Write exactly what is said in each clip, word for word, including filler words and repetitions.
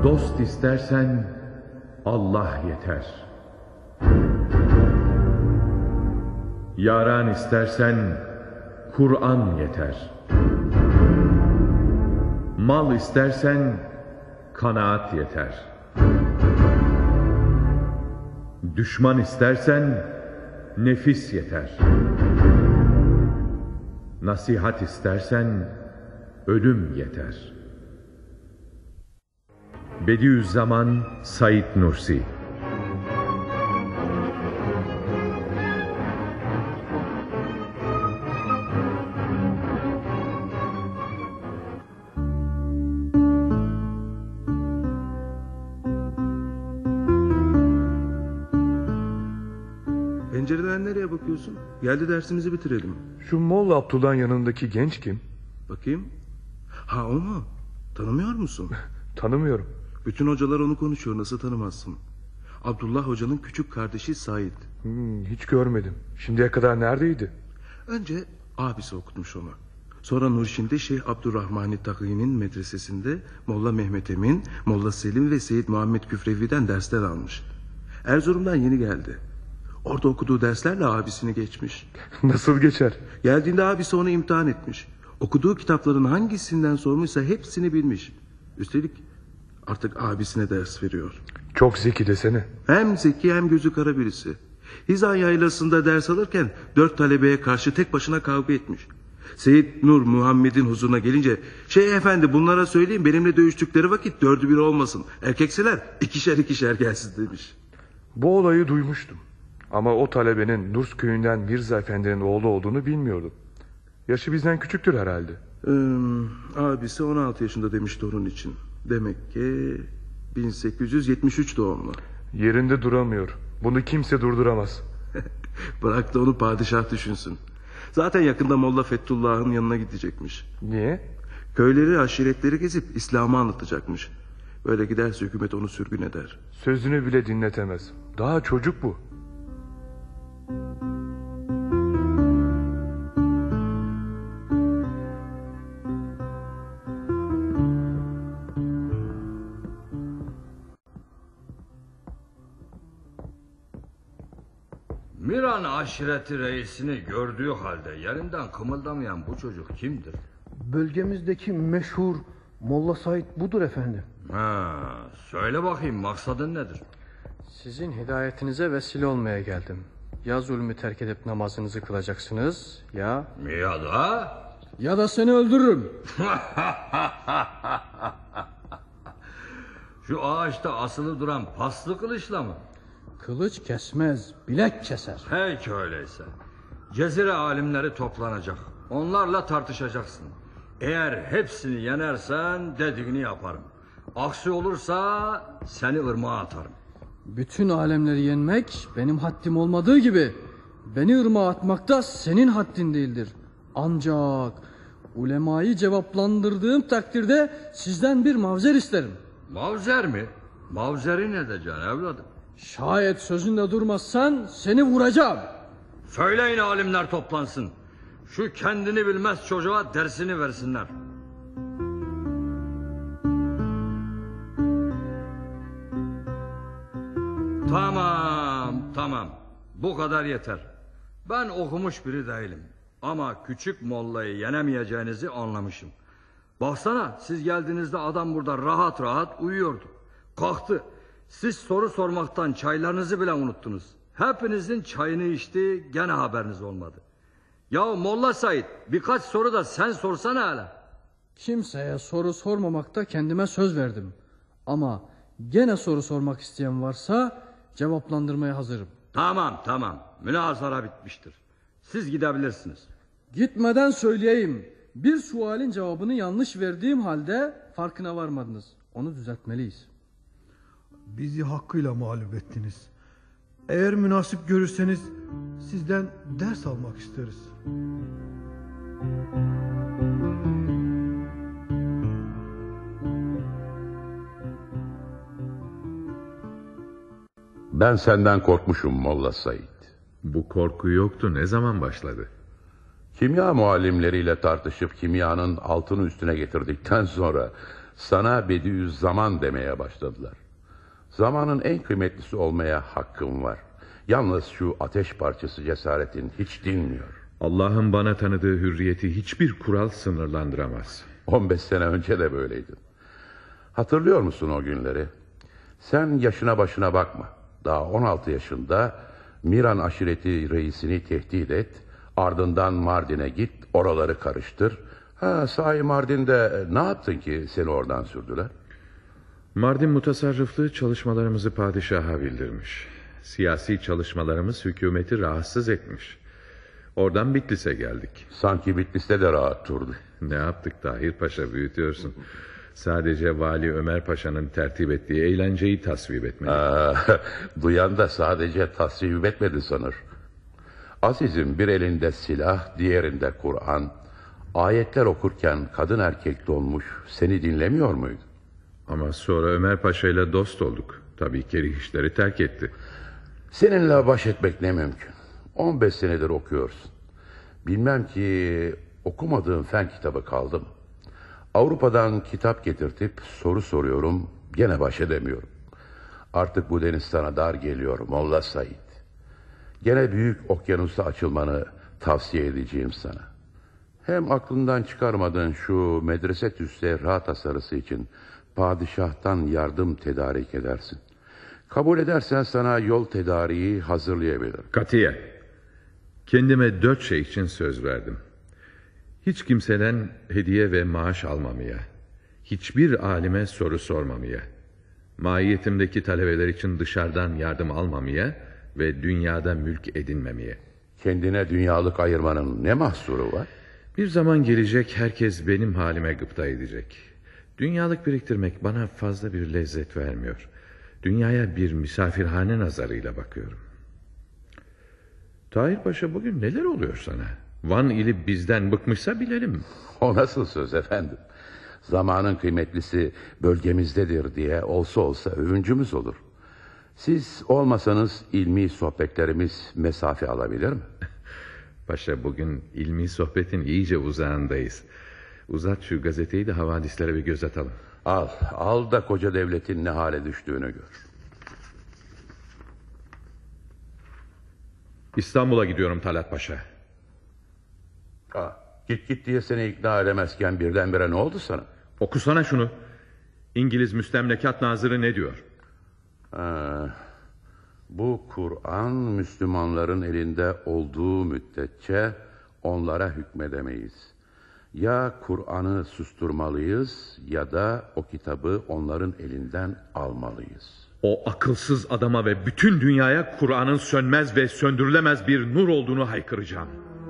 Dost istersen Allah yeter. Yaran istersen Kur'an yeter. Mal istersen kanaat yeter. Düşman istersen nefis yeter. Nasihat istersen ölüm yeter. Bediüzzaman Said Nursi. Pencereden nereye bakıyorsun? Geldi dersimizi bitirelim. Şu Molla Abdullah'ın yanındaki genç kim? Bakayım. Ha, o mu? Tanımıyor musun? Tanımıyorum. Bütün hocalar onu konuşuyor, nasıl tanımazsın? Abdullah hocanın küçük kardeşi Said. Hmm, hiç görmedim. Şimdiye kadar neredeydi? Önce abisi okutmuş onu. Sonra Nurşin'de Şeyh Abdurrahman Taki'nin medresesinde Molla Mehmet Emin, Molla Selim ve Seyyid Muhammed Küfrevi'den dersler almış. Erzurum'dan yeni geldi. Orada okuduğu derslerle abisini geçmiş. Nasıl geçer? Geldiğinde abisi onu imtihan etmiş. Okuduğu kitapların hangisinden sormuşsa hepsini bilmiş. Üstelik artık abisine ders veriyor. Çok zeki desene. Hem zeki hem gözü kara birisi. Hizan yaylasında ders alırken dört talebeye karşı tek başına kavga etmiş. Seyyid Nur Muhammed'in huzuruna gelince, "Şeyh efendi, bunlara söyleyin benimle dövüştükleri vakit dördü bir olmasın. Erkekseler ikişer ikişer gelsin" demiş. Bu olayı duymuştum. Ama o talebenin Nurs köyünden Mirza Efendi'nin oğlu olduğunu bilmiyordum. Yaşı bizden küçüktür herhalde. Ee, abisi on altı yaşında demişti onun için. Demek ki bin sekiz yüz yetmiş üç doğumlu. Yerinde duramıyor. Bunu kimse durduramaz. Bırak da onu padişah düşünsün. Zaten yakında Molla Fethullah'ın yanına gidecekmiş. Niye? Köyleri, aşiretleri gezip İslam'ı anlatacakmış. Böyle giderse hükümet onu sürgün eder. Sözünü bile dinletemez. Daha çocuk bu. Miran aşireti reisini gördüğü halde yerinden kımıldamayan bu çocuk kimdir? Bölgemizdeki meşhur Molla Said budur efendim. Ha, söyle bakayım, maksadın nedir? Sizin hidayetinize vesile olmaya geldim. Ya zulmü terk edip namazınızı kılacaksınız ya... Ya da... Ya da seni öldürürüm. Şu ağaçta asılı duran paslı kılıçla mı? Kılıç kesmez, bilek keser. Peki öyleyse. Cezire alimleri toplanacak. Onlarla tartışacaksın. Eğer hepsini yenersen dediğini yaparım. Aksi olursa seni ırmağa atarım. Bütün alemleri yenmek benim haddim olmadığı gibi beni ırmağa atmak da senin haddin değildir. Ancak ulemayı cevaplandırdığım takdirde sizden bir mavzer isterim. Mavzer mi? Mavzeri ne edeceksin evladım? Şayet sözünde durmazsan seni vuracağım. Söyleyin alimler toplansın. Şu kendini bilmez çocuğa dersini versinler. Tamam, tamam. Bu kadar yeter. Ben okumuş biri değilim. Ama küçük mollayı yenemeyeceğinizi anlamışım. Baksana, siz geldiğinizde adam burada rahat rahat uyuyordu. Kalktı. Siz soru sormaktan çaylarınızı bile unuttunuz. Hepinizin çayını içti, gene haberiniz olmadı. Ya Molla Said, birkaç soru da sen sorsana hele. Kimseye soru sormamakta kendime söz verdim. Ama gene soru sormak isteyen varsa cevaplandırmaya hazırım. Tamam tamam, münazara bitmiştir. Siz gidebilirsiniz. Gitmeden söyleyeyim. Bir sualin cevabını yanlış verdiğim halde farkına varmadınız. Onu düzeltmeliyiz. Bizi hakkıyla mağlup ettiniz. Eğer münasip görürseniz sizden ders almak isteriz. Ben senden korkmuşum Molla Said. Bu korku yoktu, ne zaman başladı? Kimya muallimleriyle tartışıp kimyanın altını üstüne getirdikten sonra Sana Bediüzzaman demeye başladılar. Zamanın en kıymetlisi olmaya hakkım var. Yalnız şu ateş parçası cesaretin hiç dinmiyor. Allah'ın bana tanıdığı hürriyeti hiçbir kural sınırlandıramaz. on beş sene önce de böyleydin. Hatırlıyor musun o günleri? Sen yaşına başına bakma. Daha on altı yaşında Miran aşireti reisini tehdit et. Ardından Mardin'e git, oraları karıştır. Ha, sahi Mardin'de ne yaptın ki seni oradan sürdüler? Mardin mutasarrıflığı çalışmalarımızı padişaha bildirmiş. Siyasi çalışmalarımız hükümeti rahatsız etmiş. Oradan Bitlis'e geldik. Sanki Bitlis'te de rahat durdu. Ne yaptık Tahir Paşa, büyütüyorsun. Sadece Vali Ömer Paşa'nın tertip ettiği eğlenceyi tasvip etmedi. Aa, duyan da sadece tasvip etmedi sanır. Azizim, bir elinde silah, diğerinde Kur'an. Ayetler okurken kadın erkek donmuş, seni dinlemiyor muydu? Ama sonra Ömer Paşa ile dost olduk. Tabii kerih işleri terk etti. Seninle baş etmek ne mümkün. on beş senedir okuyorsun. Bilmem ki okumadığın fen kitabı kaldı mı? Avrupa'dan kitap getirtip soru soruyorum, gene baş edemiyorum. Artık bu deniz sana dar geliyor Molla Said. Gene büyük okyanusa açılmanı tavsiye edeceğim sana. Hem aklından çıkarmadığın şu medrese tüsserra tasarısı için padişahtan yardım tedarik edersin. Kabul edersen sana yol tedariği hazırlayabilirim. Katiyen. Kendime dört şey için söz verdim. Hiç kimseden hediye ve maaş almamaya, hiçbir alime soru sormamaya, mahiyetimdeki talebeler için dışarıdan yardım almamaya ve dünyada mülk edinmemeye. Kendine dünyalık ayırmanın ne mahsuru var? Bir zaman gelecek, herkes benim halime gıpta edecek. Dünyalık biriktirmek bana fazla bir lezzet vermiyor. Dünyaya bir misafirhane nazarıyla bakıyorum. Tahir Paşa, bugün neler oluyor sana? Van ili bizden bıkmışsa bilelim. O nasıl söz efendim? Zamanın kıymetlisi bölgemizdedir diye olsa olsa övüncümüz olur. Siz olmasanız ilmi sohbetlerimiz mesafe alabilir mi? Paşa, bugün ilmi sohbetin iyice uzağındayız. Uzat şu gazeteyi de havadislere bir göz atalım. Al, al da koca devletin ne hale düştüğünü gör. İstanbul'a gidiyorum Talat Paşa. Aa, git git diye seni ikna edemezken birdenbire ne oldu sana? Okusana şunu. İngiliz Müstemlekat Nazırı ne diyor? Ha, bu Kur'an Müslümanların elinde olduğu müddetçe onlara hükmedemeyiz. Ya Kur'an'ı susturmalıyız ya da o kitabı onların elinden almalıyız. O akılsız adama ve bütün dünyaya Kur'an'ın sönmez ve söndürülemez bir nur olduğunu haykıracağım.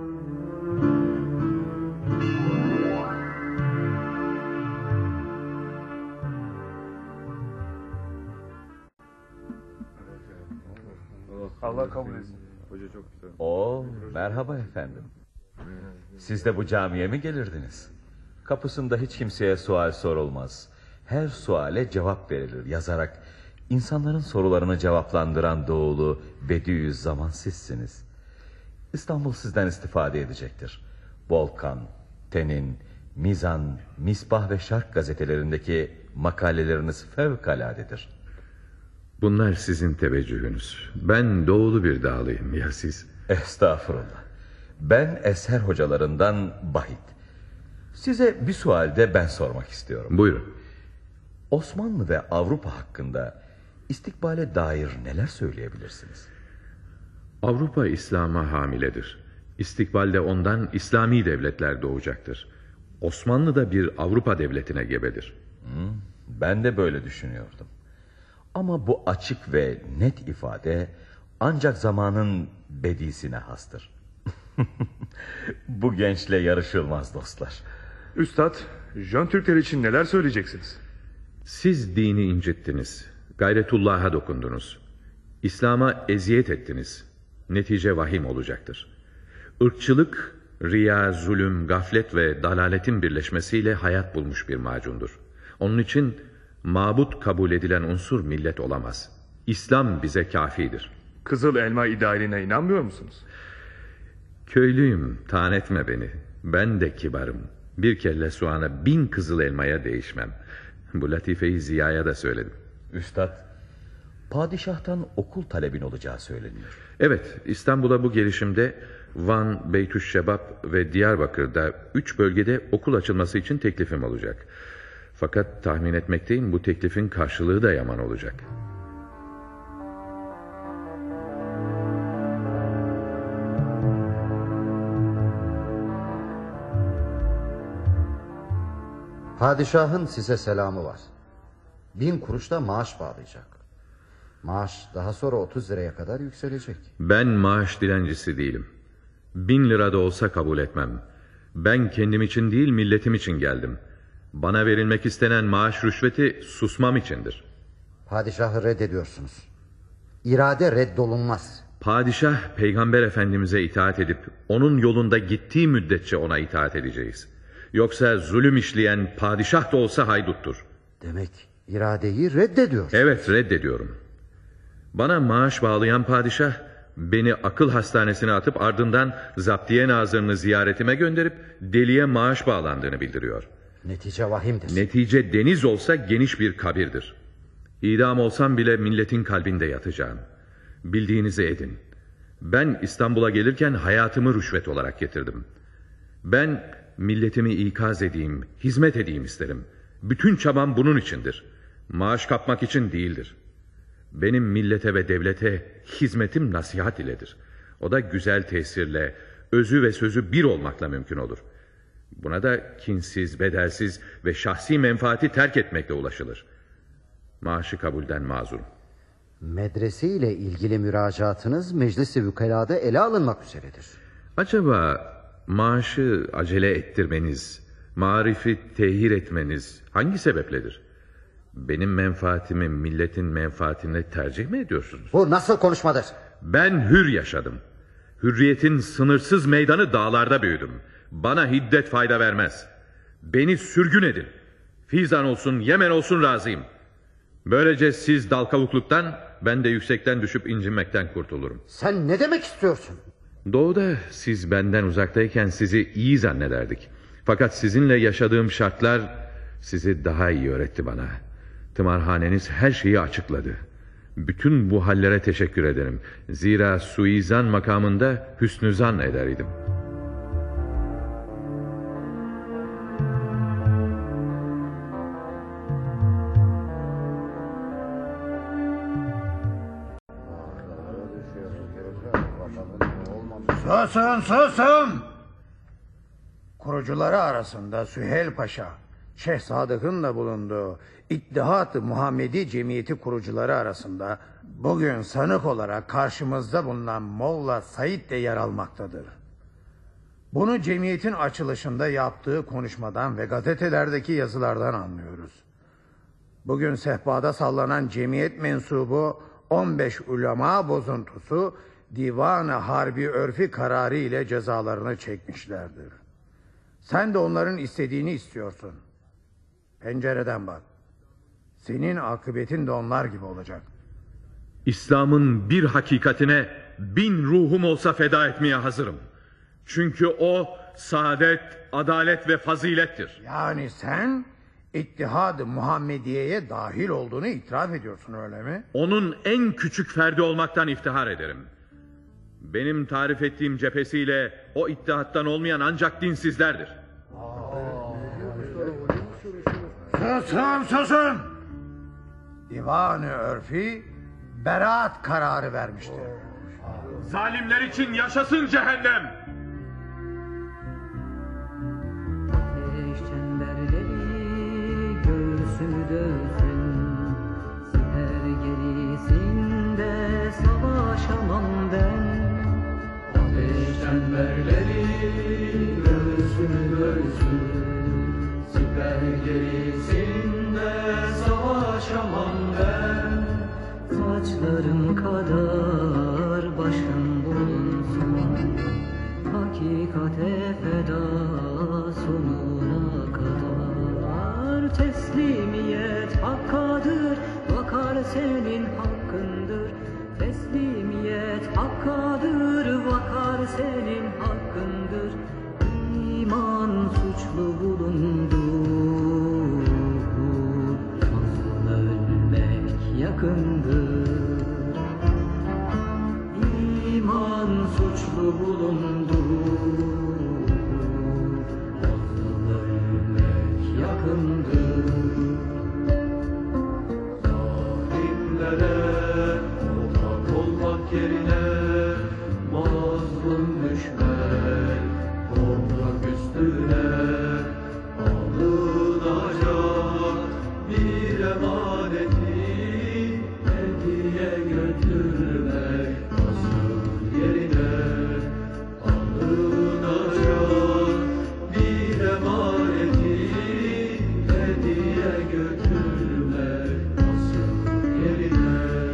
Allah kabul etsin. Oo, merhaba efendim. Siz de bu camiye mi gelirdiniz? Kapısında hiç kimseye sual sorulmaz. Her suale cevap verilir yazarak. İnsanların sorularını cevaplandıran Doğulu Bediüzzaman sizsiniz. İstanbul sizden istifade edecektir. Volkan, Tenin, Mizan, Misbah ve Şark gazetelerindeki makaleleriniz fevkaladedir. Bunlar sizin teveccühünüz. Ben doğulu bir dağlıyım, ya siz? Estağfurullah. Ben Eser hocalarından Bahit. Size bir sual de ben sormak istiyorum. Buyurun. Osmanlı ve Avrupa hakkında istikbale dair neler söyleyebilirsiniz? Avrupa İslam'a hamiledir. İstikbalde ondan İslami devletler doğacaktır. Osmanlı da bir Avrupa devletine gebedir. Hmm, ben de böyle düşünüyordum. Ama bu açık ve net ifade ancak zamanın bedisine hastır. Bu gençle yarışılmaz dostlar. Üstad, Jön Türkler için neler söyleyeceksiniz? Siz dini incittiniz. Gayretullah'a dokundunuz. İslam'a eziyet ettiniz. Netice vahim olacaktır. Irkçılık, riya, zulüm, gaflet ve dalaletin birleşmesiyle hayat bulmuş bir macundur. Onun için mabut kabul edilen unsur millet olamaz. İslam bize kafidir. Kızıl elma idealine inanmıyor musunuz? Köylüyüm, taan etme beni. Ben de kibarım. Bir kelle soğana bin kızıl elmaya değişmem. Bu latifeyi Ziya'ya da söyledim. Üstad, padişahtan okul talebin olacağı söyleniyor. Evet, İstanbul'a bu gelişimde Van, Beytüşşebap ve Diyarbakır'da üç bölgede okul açılması için teklifim olacak. Fakat tahmin etmekteyim, bu teklifin karşılığı da yaman olacak. Padişahın size selamı var. Bin kuruş da maaş bağlayacak. Maaş daha sonra otuz liraya kadar yükselecek. Ben maaş dilencisi değilim. Bin lira da olsa kabul etmem. Ben kendim için değil, milletim için geldim. Bana verilmek istenen maaş rüşveti susmam içindir. Padişahı reddediyorsunuz. İrade reddolunmaz. Padişah peygamber efendimize itaat edip onun yolunda gittiği müddetçe ona itaat edeceğiz. Yoksa zulüm işleyen padişah da olsa hayduttur. Demek iradeyi reddediyor. Evet, reddediyorum. Bana maaş bağlayan padişah beni akıl hastanesine atıp ardından zaptiye nazırını ziyaretime gönderip deliye maaş bağlandığını bildiriyor. Netice vahimdir. Netice deniz olsa geniş bir kabirdir. İdam olsam bile milletin kalbinde yatacağım. Bildiğinizi edin. Ben İstanbul'a gelirken hayatımı rüşvet olarak getirdim. Ben milletimi ikaz edeyim, hizmet edeyim isterim. Bütün çabam bunun içindir. Maaş kapmak için değildir. Benim millete ve devlete hizmetim nasihat iledir. O da güzel tesirle, özü ve sözü bir olmakla mümkün olur. Buna da kinsiz, bedelsiz ve şahsi menfaati terk etmekle ulaşılır. Maaşı kabulden mazurum. Medrese ile ilgili müracaatınız meclis-i vükelada ele alınmak üzeredir. Acaba maaşı acele ettirmeniz, marifi tehir etmeniz hangi sebepledir? Benim menfaatimi milletin menfaatine tercih mi ediyorsunuz? Bu nasıl konuşmadır? Ben hür yaşadım. Hürriyetin sınırsız meydanı dağlarda büyüdüm. Bana hiddet fayda vermez. Beni sürgün edin. Fizan olsun, Yemen olsun razıyım. Böylece siz dal kavukluktan, ben de yüksekten düşüp incinmekten kurtulurum. Sen ne demek istiyorsun? Doğuda siz benden uzaktayken sizi iyi zannederdik. Fakat sizinle yaşadığım şartlar sizi daha iyi öğretti bana. Tımarhaneniz her şeyi açıkladı. Bütün bu hallere teşekkür ederim. Zira suizan makamında hüsnü zan eder idim. Susun susun! Kurucuları arasında Süheyl Paşa, Şeyh Sadık'ın da bulunduğu İttihat-ı Muhammedi Cemiyeti kurucuları arasında bugün sanık olarak karşımızda bulunan Molla Said de yer almaktadır. Bunu cemiyetin açılışında yaptığı konuşmadan ve gazetelerdeki yazılardan anlıyoruz. Bugün sehpada sallanan cemiyet mensubu on beş ulema bozuntusu Divan-ı Harbi Örfi kararı ile cezalarını çekmişlerdir. Sen de onların istediğini istiyorsun. Pencereden bak. Senin akıbetin de onlar gibi olacak. İslam'ın bir hakikatine bin ruhum olsa feda etmeye hazırım. Çünkü o saadet, adalet ve fazilettir. Yani sen İttihad-ı Muhammediye'ye dahil olduğunu itiraf ediyorsun, öyle mi? Onun en küçük ferdi olmaktan iftihar ederim. Benim tarif ettiğim cephesiyle o ittihattan olmayan ancak dinsizlerdir. Susun susun! Divan-ı Örfi beraat kararı vermiştir. Zalimler için yaşasın cehennem! Ateş çemberleri göğsümü dövsün, siper gerisinde savaşamam ben. Ateş çemberleri göğsümü dövsün, siper gerisinde savaşamam ben. Saçlarım kadar başım bulunsun, hakikate feda sonuna kadar. Teslimiyet hakkadır, vakar senin hakkındır. Teslimiyet hakkadır, vakar senin hakkındır. İman suçlu bulundu, yakındır. İman suçlu bulundu, mazlum ölmek yakındır. Zalimlere ortak olmak yerine mazlum düşmek, toprak üstüne alınacak bir emaneti hediye götürmek nasıl yerine alınacak bir emaneti hediye götürmek nasıl yerine.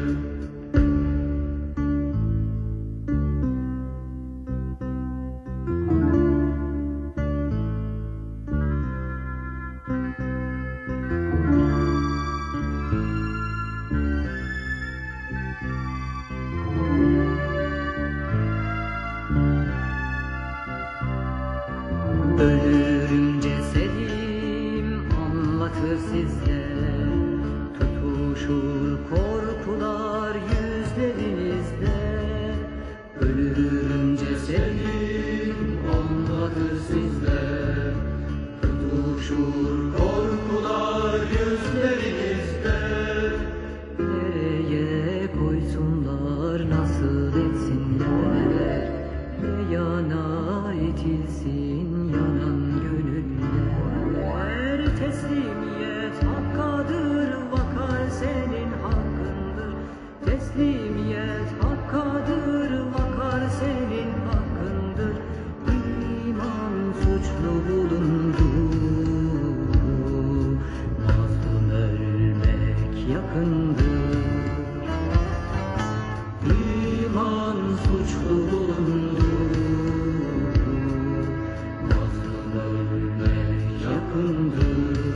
Ölürüm cesedim anlatır size, tutuşur korkular yüzlerinizde. Ölürüm cesedim anlatır size, tutuşur korkular yüzlerinizde. Nereye koysunlar nasıl etsinler, ne yana itilsin yanan gönüller. Teslimiyet hakkadır, vakar senin hakkındır. Teslimiyet hakkadır, vakar senin hakkındır. İman suçlu bulundu, mazlum ölmek yakındır. İman suçlu bulundu, mazlum ölmek yakındır.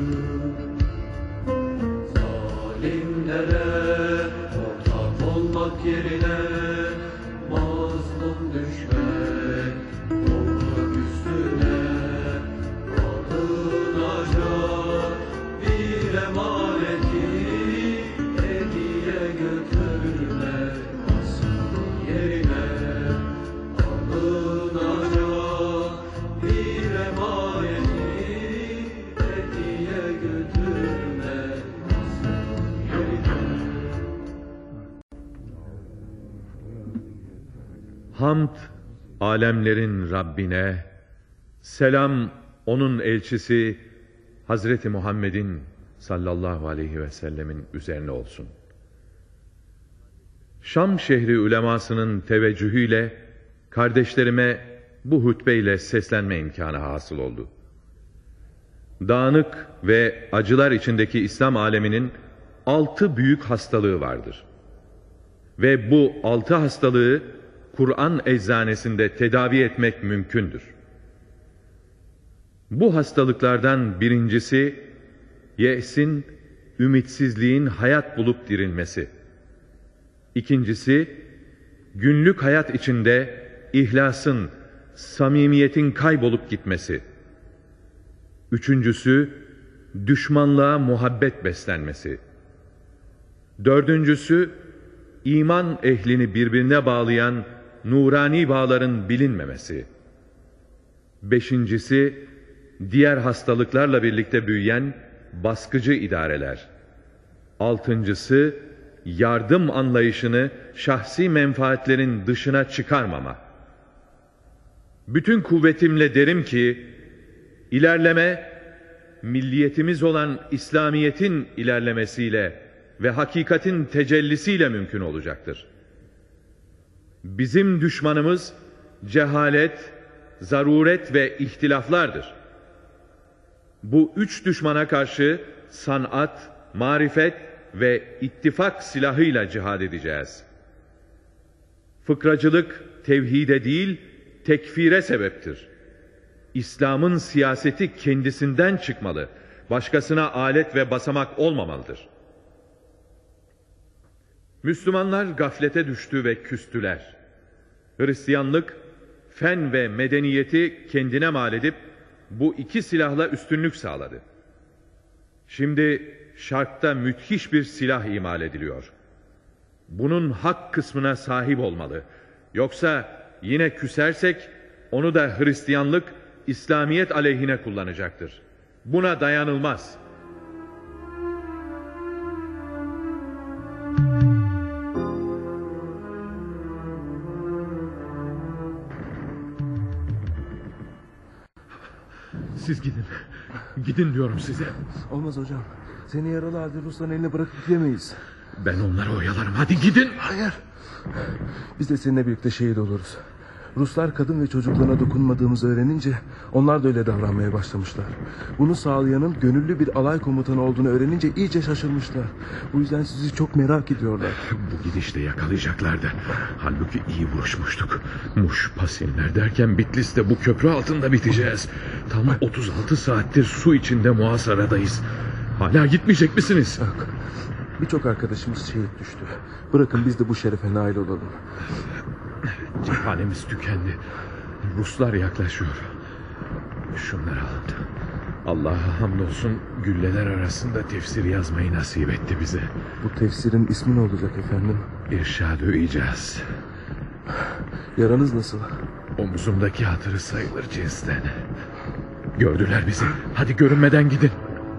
Zalimlere ortak olmak yerine mazlum düşmek, toprak üstüne alınacak bir emaneti hediye götürmek nasıl yerine alınacak bir emaneti hediye götürmek nasıl yerine. Hamd alemlerin Rabbine, selam onun elçisi Hazreti Muhammed'in sallallahu aleyhi ve sellemin üzerine olsun. Şam şehri ulemasının teveccühüyle kardeşlerime bu hutbeyle seslenme imkanı hasıl oldu. Dağınık ve acılar içindeki İslam aleminin altı büyük hastalığı vardır. Ve bu altı hastalığı Kur'an eczanesinde tedavi etmek mümkündür. Bu hastalıklardan birincisi, ye'sin, ümitsizliğin hayat bulup dirilmesi. İkincisi, günlük hayat içinde ihlasın, samimiyetin kaybolup gitmesi. Üçüncüsü, düşmanlığa muhabbet beslenmesi. Dördüncüsü, iman ehlini birbirine bağlayan nurani bağların bilinmemesi. Beşincisi, diğer hastalıklarla birlikte büyüyen baskıcı idareler. Altıncısı, yardım anlayışını şahsi menfaatlerin dışına çıkarmama. Bütün kuvvetimle derim ki, ilerleme, milliyetimiz olan İslamiyet'in ilerlemesiyle ve hakikatin tecellisiyle mümkün olacaktır. Bizim düşmanımız cehalet, zaruret ve ihtilaflardır. Bu üç düşmana karşı sanat, marifet ve ittifak silahıyla cihad edeceğiz. Fıkracılık tevhide değil, tekfire sebeptir. İslam'ın siyaseti kendisinden çıkmalı, başkasına alet ve basamak olmamalıdır. Müslümanlar gaflete düştü ve küstüler. Hristiyanlık, fen ve medeniyeti kendine mal edip bu iki silahla üstünlük sağladı. Şimdi Şark'ta müthiş bir silah imal ediliyor. bunun hak kısmına sahip olmalı. Yoksa yine küsersek onu da Hristiyanlık, İslamiyet aleyhine kullanacaktır. Buna dayanılmaz. Siz gidin. Gidin diyorum size. Olmaz hocam. Seni yaralı halde Rusların eline bırakıp gidemeyiz. Ben onları oyalarım. Hadi gidin. Hayır. Biz de seninle birlikte şehit oluruz. Ruslar kadın ve çocuklarına dokunmadığımızı öğrenince onlar da öyle davranmaya başlamışlar. Bunu sağlayanın gönüllü bir alay komutanı olduğunu öğrenince iyice şaşırmışlar. Bu yüzden sizi çok merak ediyorlar. Bu gidişle yakalayacaklardı. Halbuki iyi vuruşmuştuk. Muş, Pasinler derken Bitlis'te bu köprü altında biteceğiz. Tam otuz altı saattir su içinde muhasaradayız. Hala gitmeyecek misiniz? Yok. Birçok arkadaşımız şehit düştü. Bırakın biz de bu şerefe nail olalım. Cephanemiz tükendi. Ruslar yaklaşıyor. Şunları alın. Allah'a hamdolsun gülleler arasında tefsir yazmayı nasip etti bize. Bu tefsirin ismi ne olacak efendim? İrşad-ı İcaz. Yaranız nasıl? Omzumdaki hatırı sayılır cinsten. Gördüler bizi. Hadi görünmeden gidin.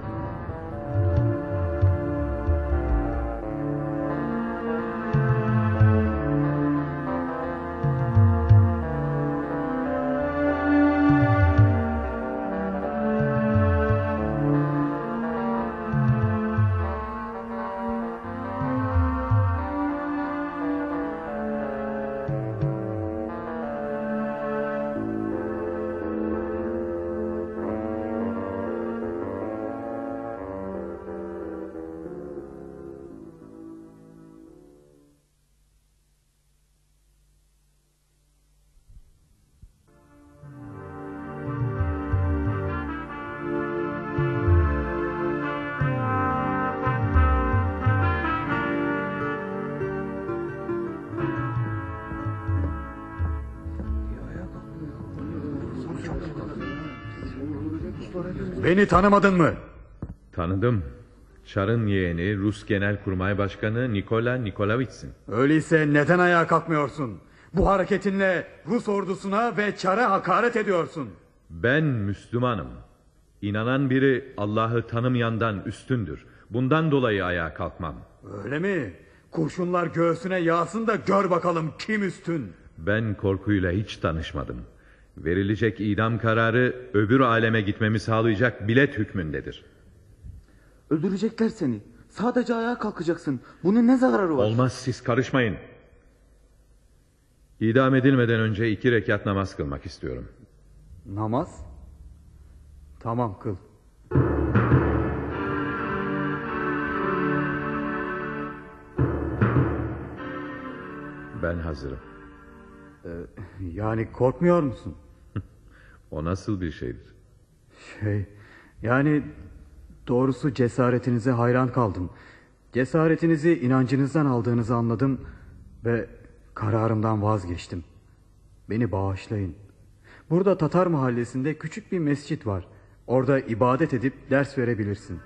Beni tanımadın mı? Tanıdım. Çar'ın yeğeni Rus Genelkurmay Başkanı Nikola Nikolavich'sin. Öyleyse neden ayağa kalkmıyorsun? Bu hareketinle Rus ordusuna ve Çar'a hakaret ediyorsun. Ben Müslümanım. İnanan biri Allah'ı tanımayandan üstündür. Bundan dolayı ayağa kalkmam. Öyle mi? Kurşunlar göğsüne yağsın da gör bakalım kim üstün. Ben korkuyla hiç tanışmadım. Verilecek idam kararı öbür aleme gitmemi sağlayacak bilet hükmündedir. Öldürecekler seni. Sadece ayağa kalkacaksın. Bunun ne zararı var? Olmaz, siz karışmayın. İdam edilmeden önce iki rekat namaz kılmak istiyorum. Namaz? Tamam, kıl. Ben hazırım. Ee, yani korkmuyor musun? O nasıl bir şeydir? Şey, yani doğrusu cesaretinize hayran kaldım. Cesaretinizi inancınızdan aldığınızı anladım ve kararımdan vazgeçtim. Beni bağışlayın. Burada Tatar mahallesinde küçük bir mescit var. Orada ibadet edip ders verebilirsin.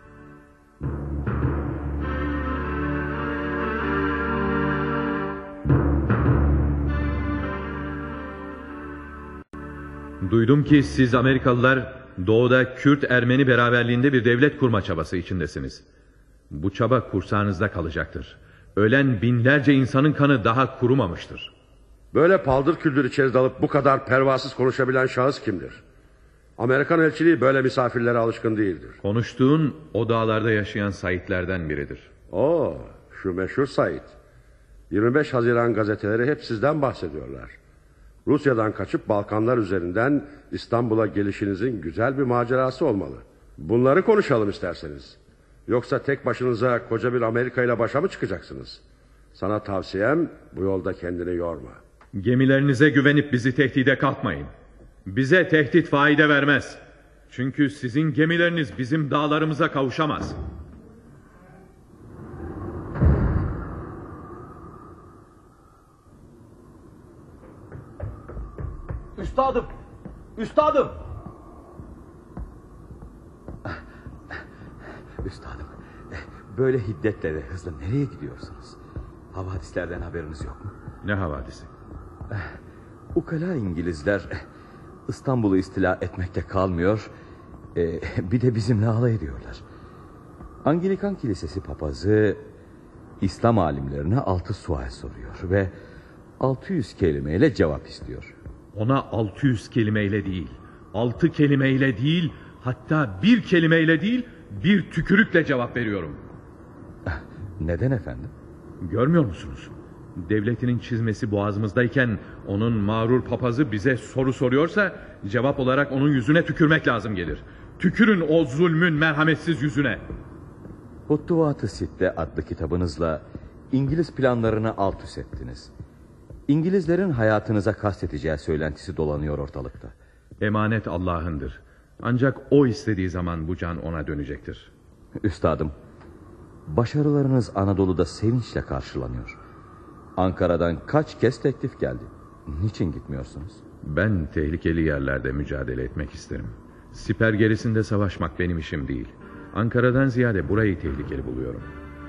Duydum ki siz Amerikalılar doğuda Kürt-Ermeni beraberliğinde bir devlet kurma çabası içindesiniz. Bu çaba kursağınızda kalacaktır. Ölen binlerce insanın kanı daha kurumamıştır. Böyle paldır küldür içeri dalıp bu kadar pervasız konuşabilen şahıs kimdir? Amerikan elçiliği böyle misafirlere alışkın değildir. Konuştuğun o dağlarda yaşayan Saidlerden biridir. Oo, şu meşhur Said. yirmi beş Haziran gazeteleri hep sizden bahsediyorlar. Rusya'dan kaçıp Balkanlar üzerinden İstanbul'a gelişinizin güzel bir macerası olmalı. Bunları konuşalım isterseniz. Yoksa tek başınıza koca bir Amerika ile başa mı çıkacaksınız? Sana tavsiyem bu yolda kendini yorma. Gemilerinize güvenip bizi tehdide kalkmayın. Bize tehdit faide vermez. Çünkü sizin gemileriniz bizim dağlarımıza kavuşamaz. Üstadım! Üstadım! Üstadım, böyle hiddetle ve hızla nereye gidiyorsunuz? Havadislerden haberiniz yok mu? Ne havadisi? Ukala İngilizler İstanbul'u istila etmekte kalmıyor. Ee, bir de bizimle alay ediyorlar. Anglikan Kilisesi papazı İslam alimlerine altı sual soruyor ve altı yüz kelimeyle cevap istiyor. Ona altı yüz kelimeyle değil, altı kelimeyle değil, hatta bir kelimeyle değil, bir tükürükle cevap veriyorum. Neden efendim? Görmüyor musunuz? Devletinin çizmesi boğazımızdayken onun mağrur papazı bize soru soruyorsa cevap olarak onun yüzüne tükürmek lazım gelir. Tükürün o zulmün merhametsiz yüzüne. Huttuvat-ı Sitte adlı kitabınızla İngiliz planlarını alt üst ettiniz. İngilizlerin hayatınıza kastedeceği söylentisi dolanıyor ortalıkta. Emanet Allah'ındır. Ancak o istediği zaman bu can ona dönecektir. Üstadım, başarılarınız Anadolu'da sevinçle karşılanıyor. Ankara'dan kaç kez teklif geldi. Niçin gitmiyorsunuz? Ben tehlikeli yerlerde mücadele etmek isterim. Siper gerisinde savaşmak benim işim değil. Ankara'dan ziyade burayı tehlikeli buluyorum.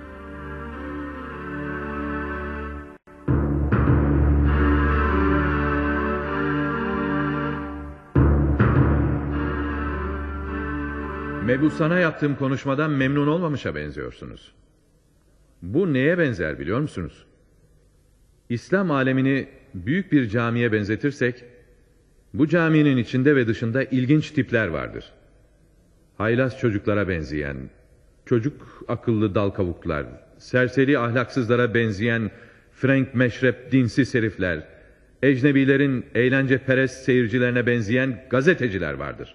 Mebusana yaptığım konuşmadan memnun olmamışa benziyorsunuz. Bu neye benzer biliyor musunuz? İslam alemini büyük bir camiye benzetirsek, bu caminin içinde ve dışında ilginç tipler vardır. Haylaz çocuklara benzeyen, çocuk akıllı dal kavuklar, serseri ahlaksızlara benzeyen Frank meşrep dinsiz herifler, ecnebilerin eğlenceperest seyircilerine benzeyen gazeteciler vardır.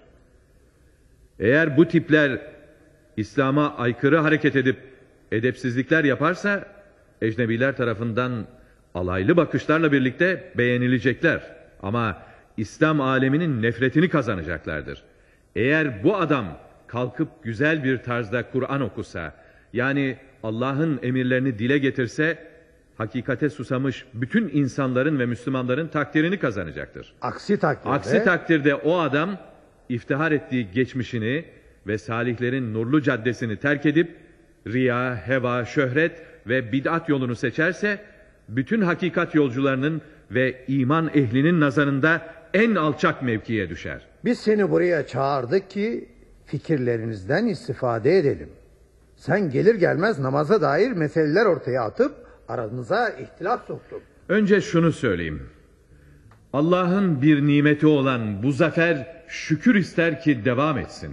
Eğer bu tipler İslam'a aykırı hareket edip edepsizlikler yaparsa, ecnebiler tarafından alaylı bakışlarla birlikte beğenilecekler. Ama İslam aleminin nefretini kazanacaklardır. Eğer bu adam kalkıp güzel bir tarzda Kur'an okusa, yani Allah'ın emirlerini dile getirse, hakikate susamış bütün insanların ve Müslümanların takdirini kazanacaktır. Aksi takdirde... Aksi takdirde o adam iftihar ettiği geçmişini ve salihlerin nurlu caddesini terk edip riya, heva, şöhret ve bid'at yolunu seçerse, bütün hakikat yolcularının ve iman ehlinin nazarında en alçak mevkiye düşer. Biz seni buraya çağırdık ki fikirlerinizden istifade edelim. Sen gelir gelmez namaza dair meseleler ortaya atıp aramıza ihtilaf soktun. Önce şunu söyleyeyim. Allah'ın bir nimeti olan bu zafer şükür ister ki devam etsin.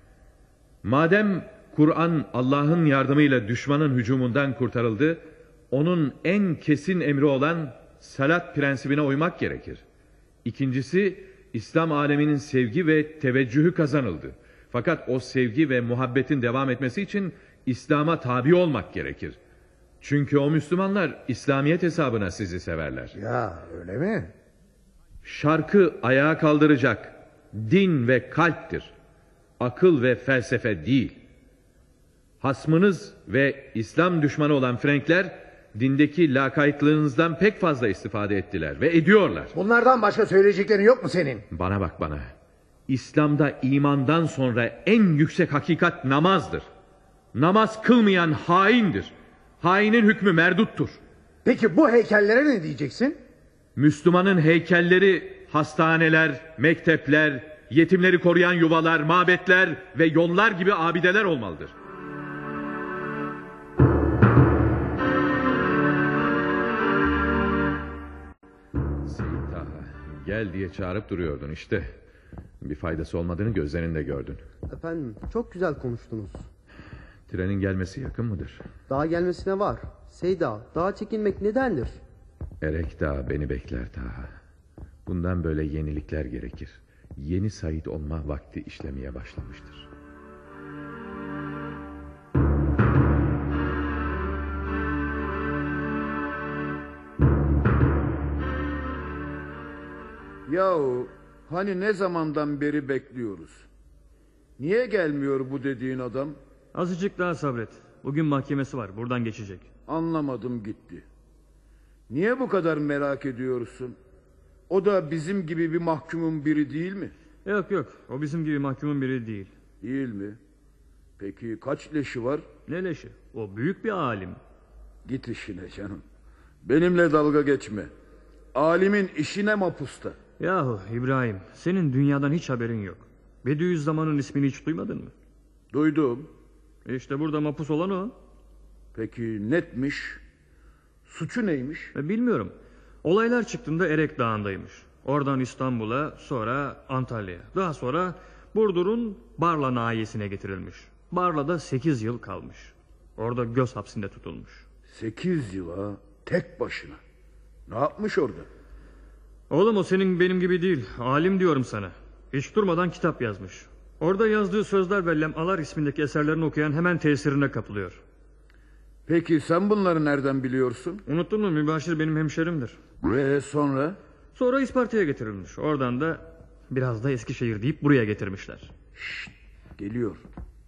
Madem Kur'an Allah'ın yardımıyla düşmanın hücumundan kurtarıldı, onun en kesin emri olan salat prensibine uymak gerekir. İkincisi, İslam aleminin sevgi ve teveccühü kazanıldı. Fakat o sevgi ve muhabbetin devam etmesi için İslam'a tabi olmak gerekir. Çünkü o Müslümanlar İslamiyet hesabına sizi severler. Ya öyle mi? Şarkı ayağa kaldıracak din ve kalptir. Akıl ve felsefe değil. Hasmınız ve İslam düşmanı olan Frankler dindeki lakaytlığınızdan pek fazla istifade ettiler ve ediyorlar. Bunlardan başka söyleyeceklerin yok mu senin? Bana bak bana. İslam'da imandan sonra en yüksek hakikat namazdır. Namaz kılmayan haindir. Hainin hükmü merduttur. Peki bu heykellere ne diyeceksin? Müslümanın heykelleri hastaneler, mektepler, yetimleri koruyan yuvalar, mabetler ve yollar gibi abideler olmalıdır. Seyit Taha, gel diye çağırıp duruyordun işte. Bir faydası olmadığını gözlerinde gördün. Efendim, çok güzel konuştunuz. Trenin gelmesi yakın mıdır? Daha gelmesine var. Seyda, daha çekilmek nedendir? Erek Dağı beni bekler Taha. Bundan böyle yenilikler gerekir. Yeni Said olma vakti işlemeye başlamıştır. Yahu hani ne zamandan beri bekliyoruz? Niye gelmiyor bu dediğin adam? Azıcık daha sabret. Bugün mahkemesi var. Buradan geçecek. Anlamadım gitti. Niye bu kadar merak ediyorsun? O da bizim gibi bir mahkumun biri değil mi? Yok yok. O bizim gibi mahkumun biri değil. Değil mi? Peki kaç leşi var? Ne leşi? O büyük bir alim. Git işine canım. Benimle dalga geçme. Alimin işine mapusta. Yahu İbrahim, senin dünyadan hiç haberin yok. Bediüzzaman'ın ismini hiç duymadın mı? Duydum. İşte burada mapus olan o. Peki netmiş. Suçu neymiş? E, bilmiyorum. Olaylar çıktığında Erek Dağı'ndaymış. Oradan İstanbul'a, sonra Antalya'ya. Daha sonra Burdur'un Barla nahiyesine getirilmiş. Barla'da sekiz yıl kalmış. Orada göz hapsinde tutulmuş. Sekiz yıl ha? Tek başına. Ne yapmış orada? Oğlum o senin benim gibi değil. Alim diyorum sana. Hiç durmadan kitap yazmış. Orada yazdığı sözler ve lemalar ismindeki eserlerini okuyan hemen tesirine kapılıyor. Peki sen bunları nereden biliyorsun? Unuttun mu? Mübaşir benim hemşerimdir. Ve sonra? Sonra İsparta'ya getirilmiş. Oradan da biraz da Eskişehir deyip buraya getirmişler. Şşt, geliyor.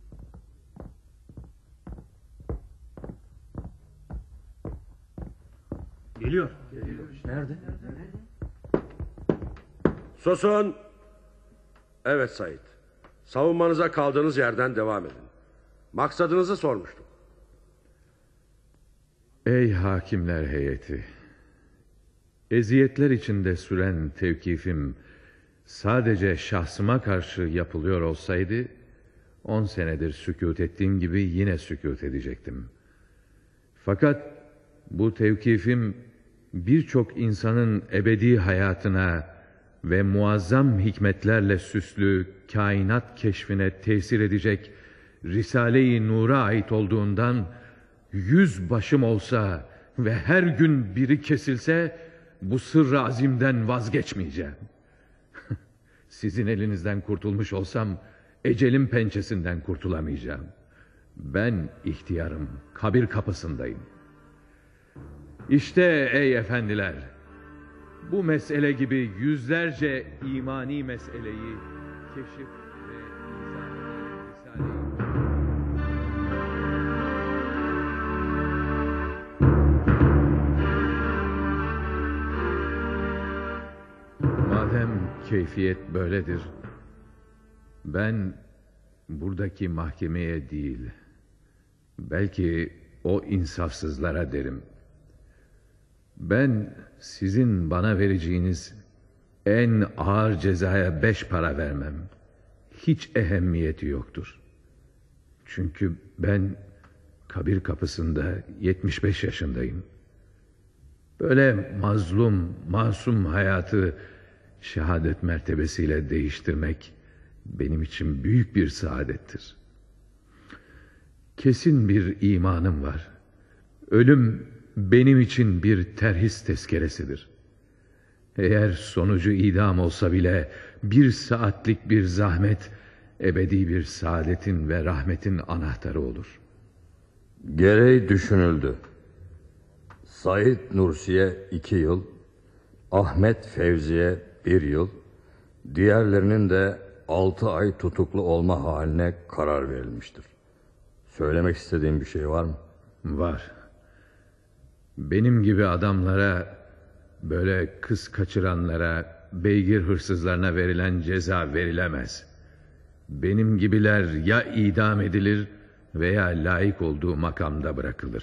Geliyor. Geliyor. Nerede? Susun. Evet Said. Savunmanıza kaldığınız yerden devam edin. Maksadınızı sormuştum. Ey hakimler heyeti! Eziyetler içinde süren tevkifim sadece şahsıma karşı yapılıyor olsaydı, on senedir sükût ettiğim gibi yine sükût edecektim. Fakat bu tevkifim birçok insanın ebedi hayatına ve muazzam hikmetlerle süslü kainat keşfine tesir edecek Risale-i Nur'a ait olduğundan, yüz başım olsa ve her gün biri kesilse bu sırrı azimden vazgeçmeyeceğim. Sizin elinizden kurtulmuş olsam ecelin pençesinden kurtulamayacağım. Ben ihtiyarım, kabir kapısındayım. İşte ey efendiler, bu mesele gibi yüzlerce imani meseleyi keşif ve izah eden Risale-i Madem keyfiyet böyledir, ben buradaki mahkemeye değil, belki o insafsızlara derim. Ben sizin bana vereceğiniz en ağır cezaya beş para vermem. Hiç ehemmiyeti yoktur. Çünkü ben kabir kapısında yetmiş beş yaşındayım. Böyle mazlum, masum hayatı şehadet mertebesiyle değiştirmek benim için büyük bir saadettir. Kesin bir imanım var. Ölüm benim için bir terhis tezkeresidir. Eğer sonucu idam olsa bile bir saatlik bir zahmet ebedi bir saadetin ve rahmetin anahtarı olur. Gereği düşünüldü. Said Nursi'ye iki yıl, Ahmet Fevzi'ye bir yıl, diğerlerinin de altı ay tutuklu olma haline karar verilmiştir. Söylemek istediğin bir şey var mı? Var. Benim gibi adamlara, böyle kız kaçıranlara, beygir hırsızlarına verilen ceza verilemez. Benim gibiler ya idam edilir veya layık olduğu makamda bırakılır.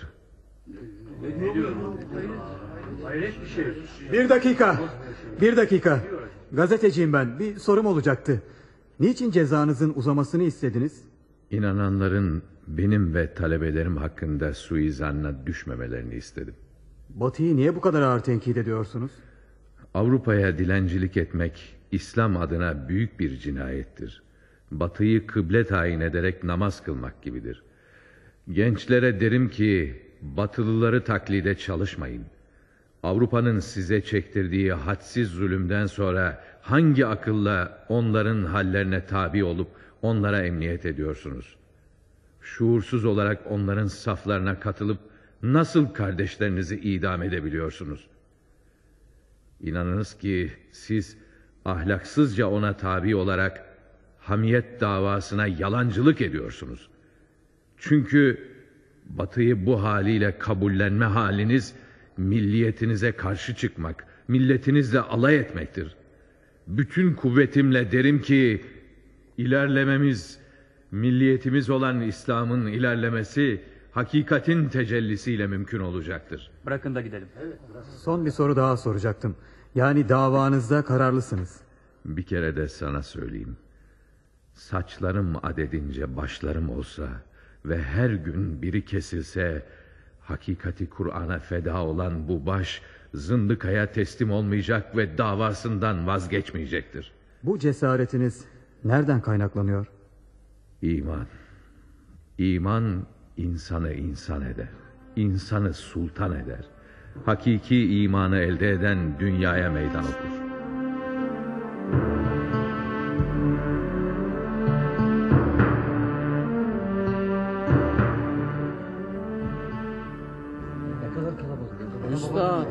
Bir dakika, bir dakika. Gazeteciyim ben, bir sorum olacaktı. Niçin cezanızın uzamasını istediniz? İnananların benim ve talebelerim hakkında suizanla düşmemelerini istedim. Batı'yı niye bu kadar ağır tenkit ediyorsunuz? Avrupa'ya dilencilik etmek İslam adına büyük bir cinayettir. Batı'yı kıble tayin ederek namaz kılmak gibidir. Gençlere derim ki Batılıları taklide çalışmayın. Avrupa'nın size çektirdiği hadsiz zulümden sonra hangi akılla onların hallerine tabi olup onlara emniyet ediyorsunuz? Şuursuz olarak onların saflarına katılıp nasıl kardeşlerinizi idam edebiliyorsunuz? İnanınız ki siz ahlaksızca ona tabi olarak hamiyet davasına yalancılık ediyorsunuz. Çünkü Batı'yı bu haliyle kabullenme haliniz milliyetinize karşı çıkmak, milletinizle alay etmektir. Bütün kuvvetimle derim ki ilerlememiz, milliyetimiz olan İslam'ın ilerlemesi hakikatin tecellisiyle mümkün olacaktır. Bırakın da gidelim. Son bir soru daha soracaktım. Yani davanızda kararlısınız. Bir kere de sana söyleyeyim. Saçlarım adedince başlarım olsa ve her gün biri kesilse, hakikati Kur'an'a feda olan bu baş zındıkaya teslim olmayacak ve davasından vazgeçmeyecektir. Bu cesaretiniz nereden kaynaklanıyor? İman. İman insanı insan eder. İnsanı sultan eder. Hakiki imanı elde eden dünyaya meydan okur. Üstad.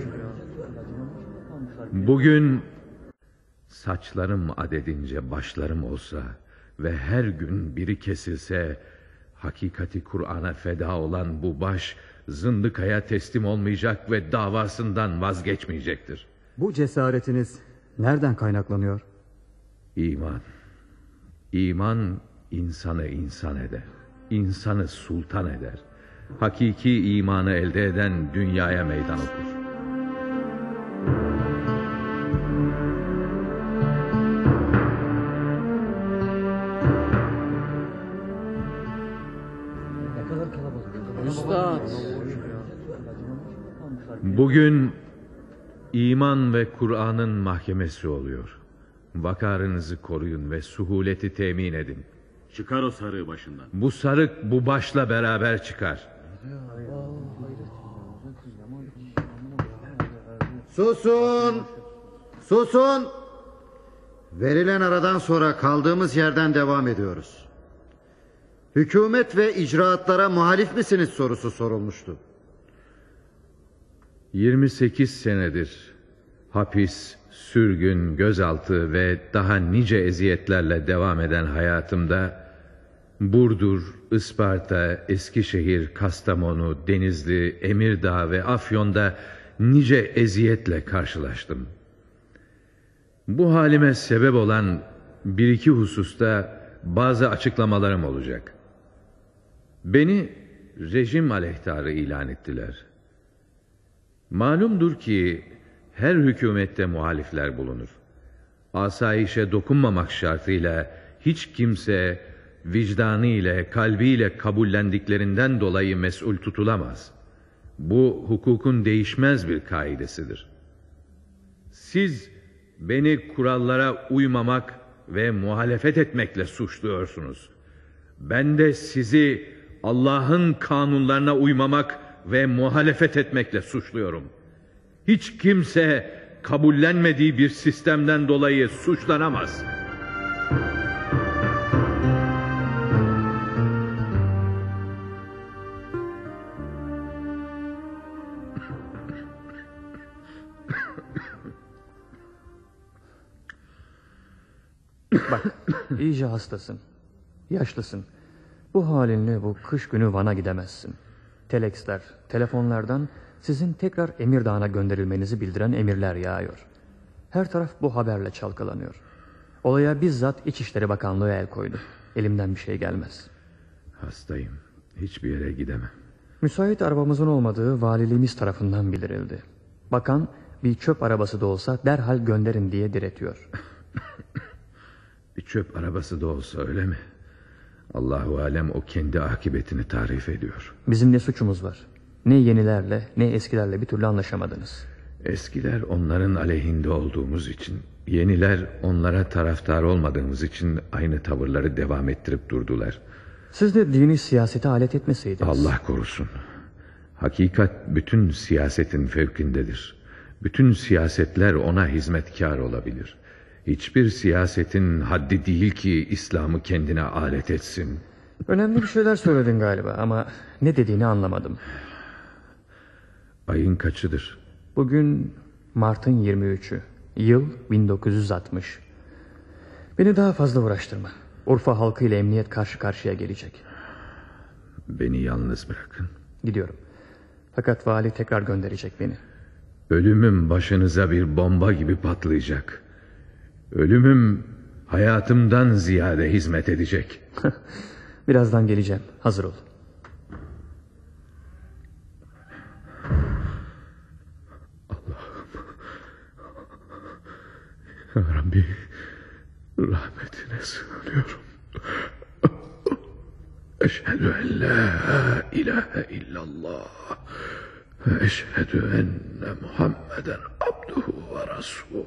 Bugün saçlarım adedince başlarım olsa ve her gün biri kesilse, hakikati Kur'an'a feda olan bu baş zındıkaya teslim olmayacak ve davasından vazgeçmeyecektir. Bu cesaretiniz nereden kaynaklanıyor? İman. İman insanı insan eder. İnsanı sultan eder. Hakiki imanı elde eden dünyaya meydan okur. Üstad. Bugün iman ve Kur'an'ın mahkemesi oluyor. Vakarınızı koruyun ve suhuleti temin edin. Çıkar o sarığı başından. Bu sarık bu başla beraber çıkar. Susun! Susun! Verilen aradan sonra kaldığımız yerden devam ediyoruz. Hükümet ve icraatlara muhalif misiniz sorusu sorulmuştu. yirmi sekiz senedir hapis, sürgün, gözaltı ve daha nice eziyetlerle devam eden hayatımda Burdur, Isparta, Eskişehir, Kastamonu, Denizli, Emirdağ ve Afyon'da nice eziyetle karşılaştım. Bu halime sebep olan bir iki hususta bazı açıklamalarım olacak. Beni rejim aleyhtarı ilan ettiler. Malumdur ki her hükümette muhalifler bulunur. Asayişe dokunmamak şartıyla hiç kimse vicdanı ile kalbiyle kabullendiklerinden dolayı mesul tutulamaz. Bu hukukun değişmez bir kaidesidir. Siz beni kurallara uymamak ve muhalefet etmekle suçluyorsunuz. Ben de sizi Allah'ın kanunlarına uymamak ve muhalefet etmekle suçluyorum. Hiç kimse kabullenmediği bir sistemden dolayı suçlanamaz. Bak, iyice hastasın. Yaşlısın. Bu halinle bu kış günü Van'a gidemezsin. Telexler, telefonlardan sizin tekrar Emirdağ'a gönderilmenizi bildiren emirler yağıyor. Her taraf bu haberle çalkalanıyor. Olaya bizzat İçişleri Bakanlığı el koydu. Elimden bir şey gelmez. Hastayım. Hiçbir yere gidemem. Müsait arabamızın olmadığı valiliğimiz tarafından bildirildi. Bakan bir çöp arabası da olsa derhal gönderin diye diretiyor. Bir çöp arabası da olsa öyle mi? Allahu alem o kendi akıbetini tarif ediyor. Bizim ne suçumuz var? Ne yenilerle ne eskilerle bir türlü anlaşamadınız. Eskiler onların aleyhinde olduğumuz için, yeniler onlara taraftar olmadığımız için aynı tavırları devam ettirip durdular. Siz de dini siyasete alet etmeseydiniz. Allah korusun. Hakikat bütün siyasetin fevkindedir. Bütün siyasetler ona hizmetkar olabilir. Hiçbir siyasetin haddi değil ki İslam'ı kendine alet etsin. Önemli bir şeyler söyledin galiba ama ne dediğini anlamadım. Ayın kaçıdır? Bugün Mart'ın yirmi üçü. Yıl bin dokuz yüz altmış. Beni daha fazla uğraştırma. Urfa halkı ile emniyet karşı karşıya gelecek. Beni yalnız bırakın. Gidiyorum. Fakat vali tekrar gönderecek beni. Ölümüm başınıza bir bomba gibi patlayacak. Ölümüm hayatımdan ziyade hizmet edecek. Birazdan geleceğim. Hazır ol. Ya Rabbi, rahmetine sığınıyorum. Eşhedü en la ilahe illallah ve eşhedü enne Muhammeden abduhu ve resulü.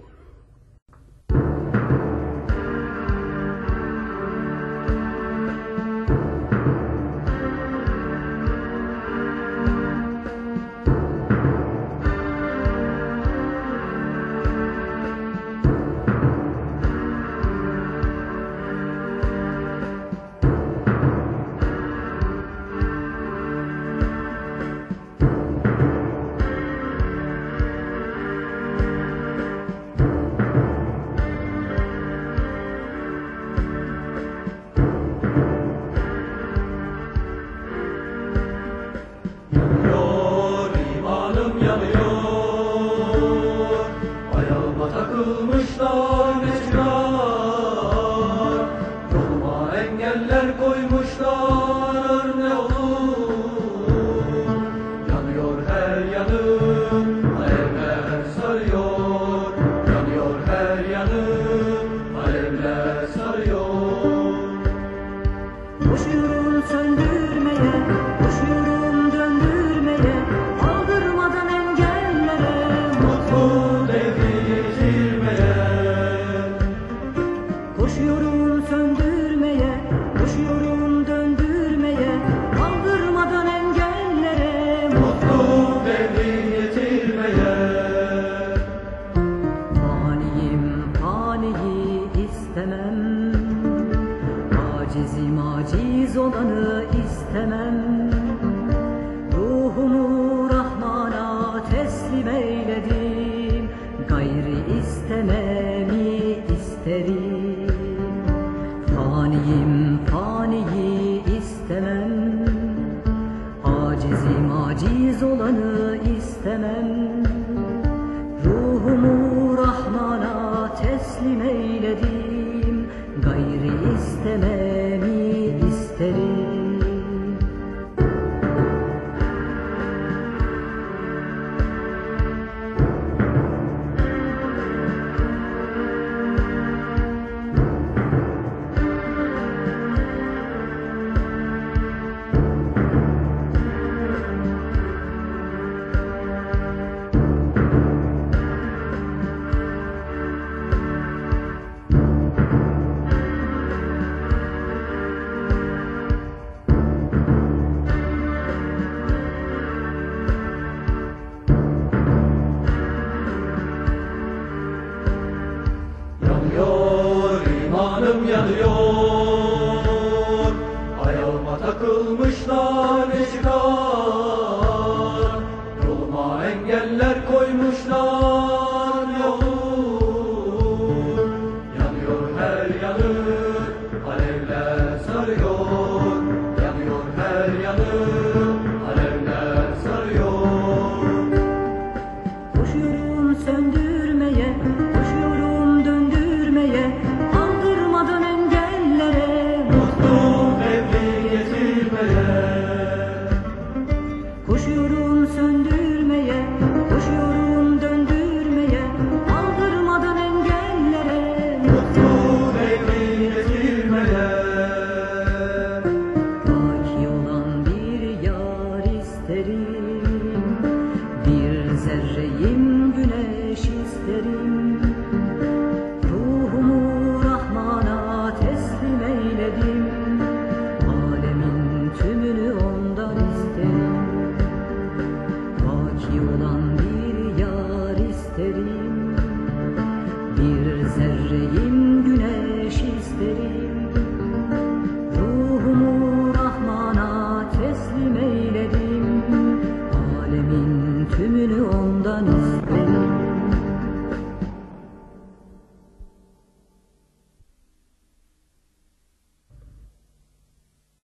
Bir zerreyi